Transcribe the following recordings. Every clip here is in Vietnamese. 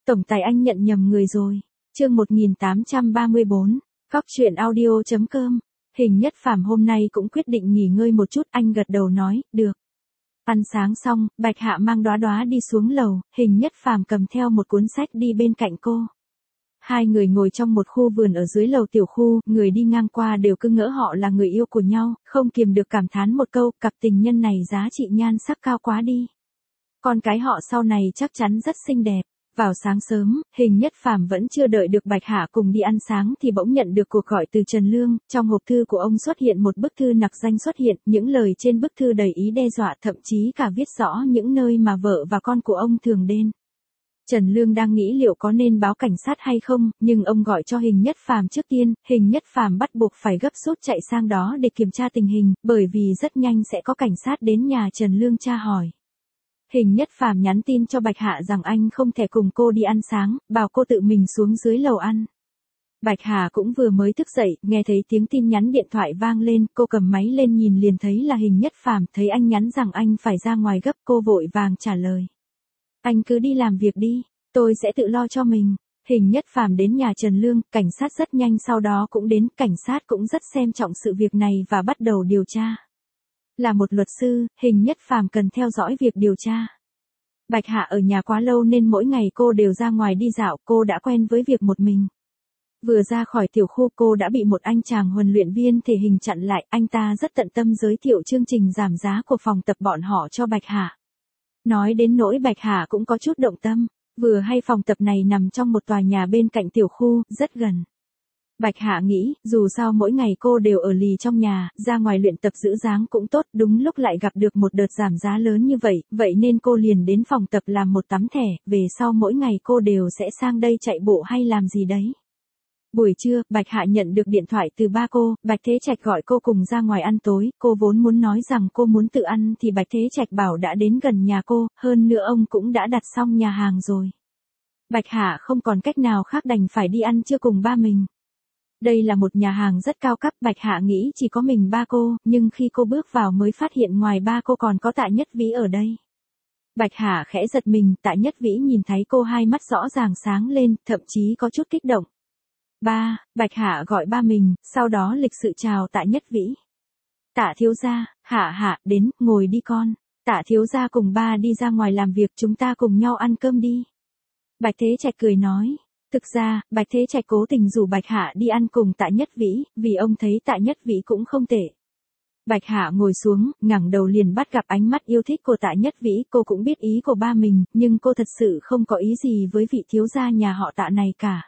Tổng tài anh nhận nhầm người rồi. Chương 1834. Cóc truyện audio.com. Hình Nhất Phàm hôm nay cũng quyết định nghỉ ngơi một chút, anh gật đầu nói, được. Ăn sáng xong, Bạch Hạ mang Đóa Đóa đi xuống lầu, Hình Nhất Phàm cầm theo một cuốn sách đi bên cạnh cô. Hai người ngồi trong một khu vườn ở dưới lầu tiểu khu, người đi ngang qua đều cứ ngỡ họ là người yêu của nhau, không kiềm được cảm thán một câu, cặp tình nhân này giá trị nhan sắc cao quá đi. Con cái họ sau này chắc chắn rất xinh đẹp. Vào sáng sớm, Hình Nhất Phàm vẫn chưa đợi được Bạch Hạ cùng đi ăn sáng thì bỗng nhận được cuộc gọi từ Trần Lương, trong hộp thư của ông xuất hiện một bức thư nặc danh xuất hiện, những lời trên bức thư đầy ý đe dọa, thậm chí cả viết rõ những nơi mà vợ và con của ông thường đến. Trần Lương đang nghĩ liệu có nên báo cảnh sát hay không, nhưng ông gọi cho Hình Nhất Phàm trước tiên, Hình Nhất Phàm bắt buộc phải gấp rút chạy sang đó để kiểm tra tình hình, bởi vì rất nhanh sẽ có cảnh sát đến nhà Trần Lương tra hỏi. Hình Nhất Phàm nhắn tin cho Bạch Hạ rằng anh không thể cùng cô đi ăn sáng, bảo cô tự mình xuống dưới lầu ăn. Bạch Hạ cũng vừa mới thức dậy, nghe thấy tiếng tin nhắn điện thoại vang lên, cô cầm máy lên nhìn liền thấy là Hình Nhất Phàm, thấy anh nhắn rằng anh phải ra ngoài gấp, cô vội vàng trả lời. Anh cứ đi làm việc đi, tôi sẽ tự lo cho mình. Hình Nhất Phàm đến nhà Trần Lương, cảnh sát rất nhanh sau đó cũng đến, cảnh sát cũng rất xem trọng sự việc này và bắt đầu điều tra. Là một luật sư, Hình Nhất Phàm cần theo dõi việc điều tra. Bạch Hạ ở nhà quá lâu nên mỗi ngày cô đều ra ngoài đi dạo, cô đã quen với việc một mình. Vừa ra khỏi tiểu khu cô đã bị một anh chàng huấn luyện viên thể hình chặn lại, anh ta rất tận tâm giới thiệu chương trình giảm giá của phòng tập bọn họ cho Bạch Hạ. Nói đến nỗi Bạch Hạ cũng có chút động tâm, vừa hay phòng tập này nằm trong một tòa nhà bên cạnh tiểu khu, rất gần. Bạch Hạ nghĩ, dù sao mỗi ngày cô đều ở lì trong nhà, ra ngoài luyện tập giữ dáng cũng tốt, đúng lúc lại gặp được một đợt giảm giá lớn như vậy, vậy nên cô liền đến phòng tập làm một tấm thẻ, về sau mỗi ngày cô đều sẽ sang đây chạy bộ hay làm gì đấy. Buổi trưa, Bạch Hạ nhận được điện thoại từ ba cô, Bạch Thế Trạch gọi cô cùng ra ngoài ăn tối, cô vốn muốn nói rằng cô muốn tự ăn thì Bạch Thế Trạch bảo đã đến gần nhà cô, hơn nữa ông cũng đã đặt xong nhà hàng rồi. Bạch Hạ không còn cách nào khác đành phải đi ăn trưa cùng ba mình. Đây là một nhà hàng rất cao cấp, Bạch Hạ nghĩ chỉ có mình ba cô, nhưng khi cô bước vào mới phát hiện ngoài ba cô còn có Tạ Nhất Vĩ ở đây. Bạch Hạ khẽ giật mình, Tạ Nhất Vĩ nhìn thấy cô hai mắt rõ ràng sáng lên, thậm chí có chút kích động. Ba, Bạch Hạ gọi ba mình, sau đó lịch sự chào Tạ Nhất Vĩ. Tạ thiếu gia, Hạ, đến, ngồi đi con. Tạ thiếu gia cùng ba đi ra ngoài làm việc, chúng ta cùng nhau ăn cơm đi. Bạch Thế Trạch cười nói. Thực ra, Bạch Thế Trạch cố tình rủ Bạch Hạ đi ăn cùng Tạ Nhất Vĩ, vì ông thấy Tạ Nhất Vĩ cũng không tệ. Bạch Hạ ngồi xuống, ngẩng đầu liền bắt gặp ánh mắt yêu thích của Tạ Nhất Vĩ, cô cũng biết ý của ba mình, nhưng cô thật sự không có ý gì với vị thiếu gia nhà họ Tạ này cả.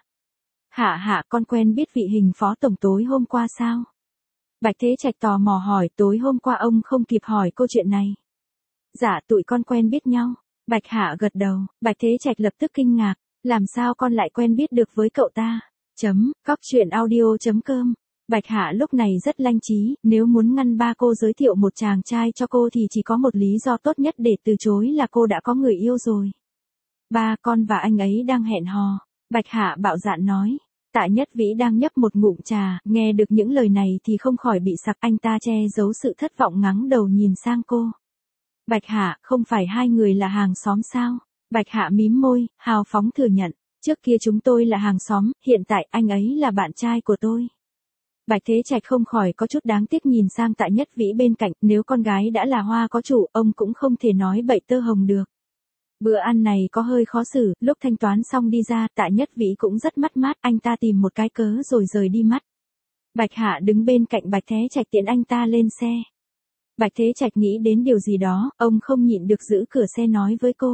Hạ, con quen biết vị Hình phó tổng tối hôm qua sao? Bạch Thế Trạch tò mò hỏi, tối hôm qua ông không kịp hỏi cô chuyện này. Dạ, tụi con quen biết nhau. Bạch Hạ gật đầu, Bạch Thế Trạch lập tức kinh ngạc. Làm sao con lại quen biết được với cậu ta? Cóc truyện audio.com. Bạch Hạ lúc này rất lanh trí, nếu muốn ngăn ba cô giới thiệu một chàng trai cho cô thì chỉ có một lý do tốt nhất để từ chối là cô đã có người yêu rồi. Ba, con và anh ấy đang hẹn hò. Bạch Hạ bạo dạn nói. Tạ Nhất Vĩ đang nhấp một ngụm trà, nghe được những lời này thì không khỏi bị sặc, anh ta che giấu sự thất vọng ngẩng đầu nhìn sang cô. Bạch Hạ, không phải hai người là hàng xóm sao? Bạch Hạ mím môi, hào phóng thừa nhận, trước kia chúng tôi là hàng xóm, hiện tại anh ấy là bạn trai của tôi. Bạch Thế Trạch không khỏi có chút đáng tiếc nhìn sang Tạ Nhất Vĩ bên cạnh, nếu con gái đã là hoa có chủ, ông cũng không thể nói bậy tơ hồng được. Bữa ăn này có hơi khó xử, lúc thanh toán xong đi ra, Tạ Nhất Vĩ cũng rất mất mát, anh ta tìm một cái cớ rồi rời đi mất. Bạch Hạ đứng bên cạnh Bạch Thế Trạch tiễn anh ta lên xe. Bạch Thế Trạch nghĩ đến điều gì đó, ông không nhịn được giữ cửa xe nói với cô.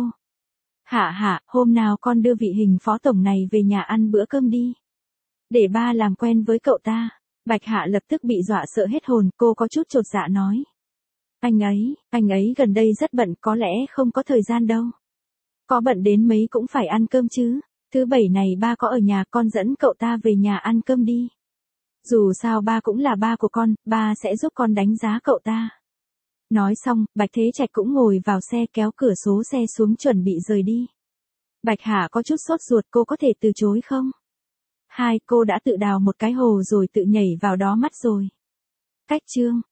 Hạ, hôm nào con đưa vị Hình phó tổng này về nhà ăn bữa cơm đi. Để ba làm quen với cậu ta. Bạch Hạ lập tức bị dọa sợ hết hồn, cô có chút chột dạ nói. Anh ấy gần đây rất bận, có lẽ không có thời gian đâu. Có bận đến mấy cũng phải ăn cơm chứ. Thứ bảy này ba có ở nhà, con dẫn cậu ta về nhà ăn cơm đi. Dù sao ba cũng là ba của con, ba sẽ giúp con đánh giá cậu ta. Nói xong, Bạch Thế Trạch cũng ngồi vào xe kéo cửa số xe xuống chuẩn bị rời đi. Bạch Hạ có chút sốt ruột, cô có thể từ chối không? Cô đã tự đào một cái hồ rồi tự nhảy vào đó mất rồi. Cách chương.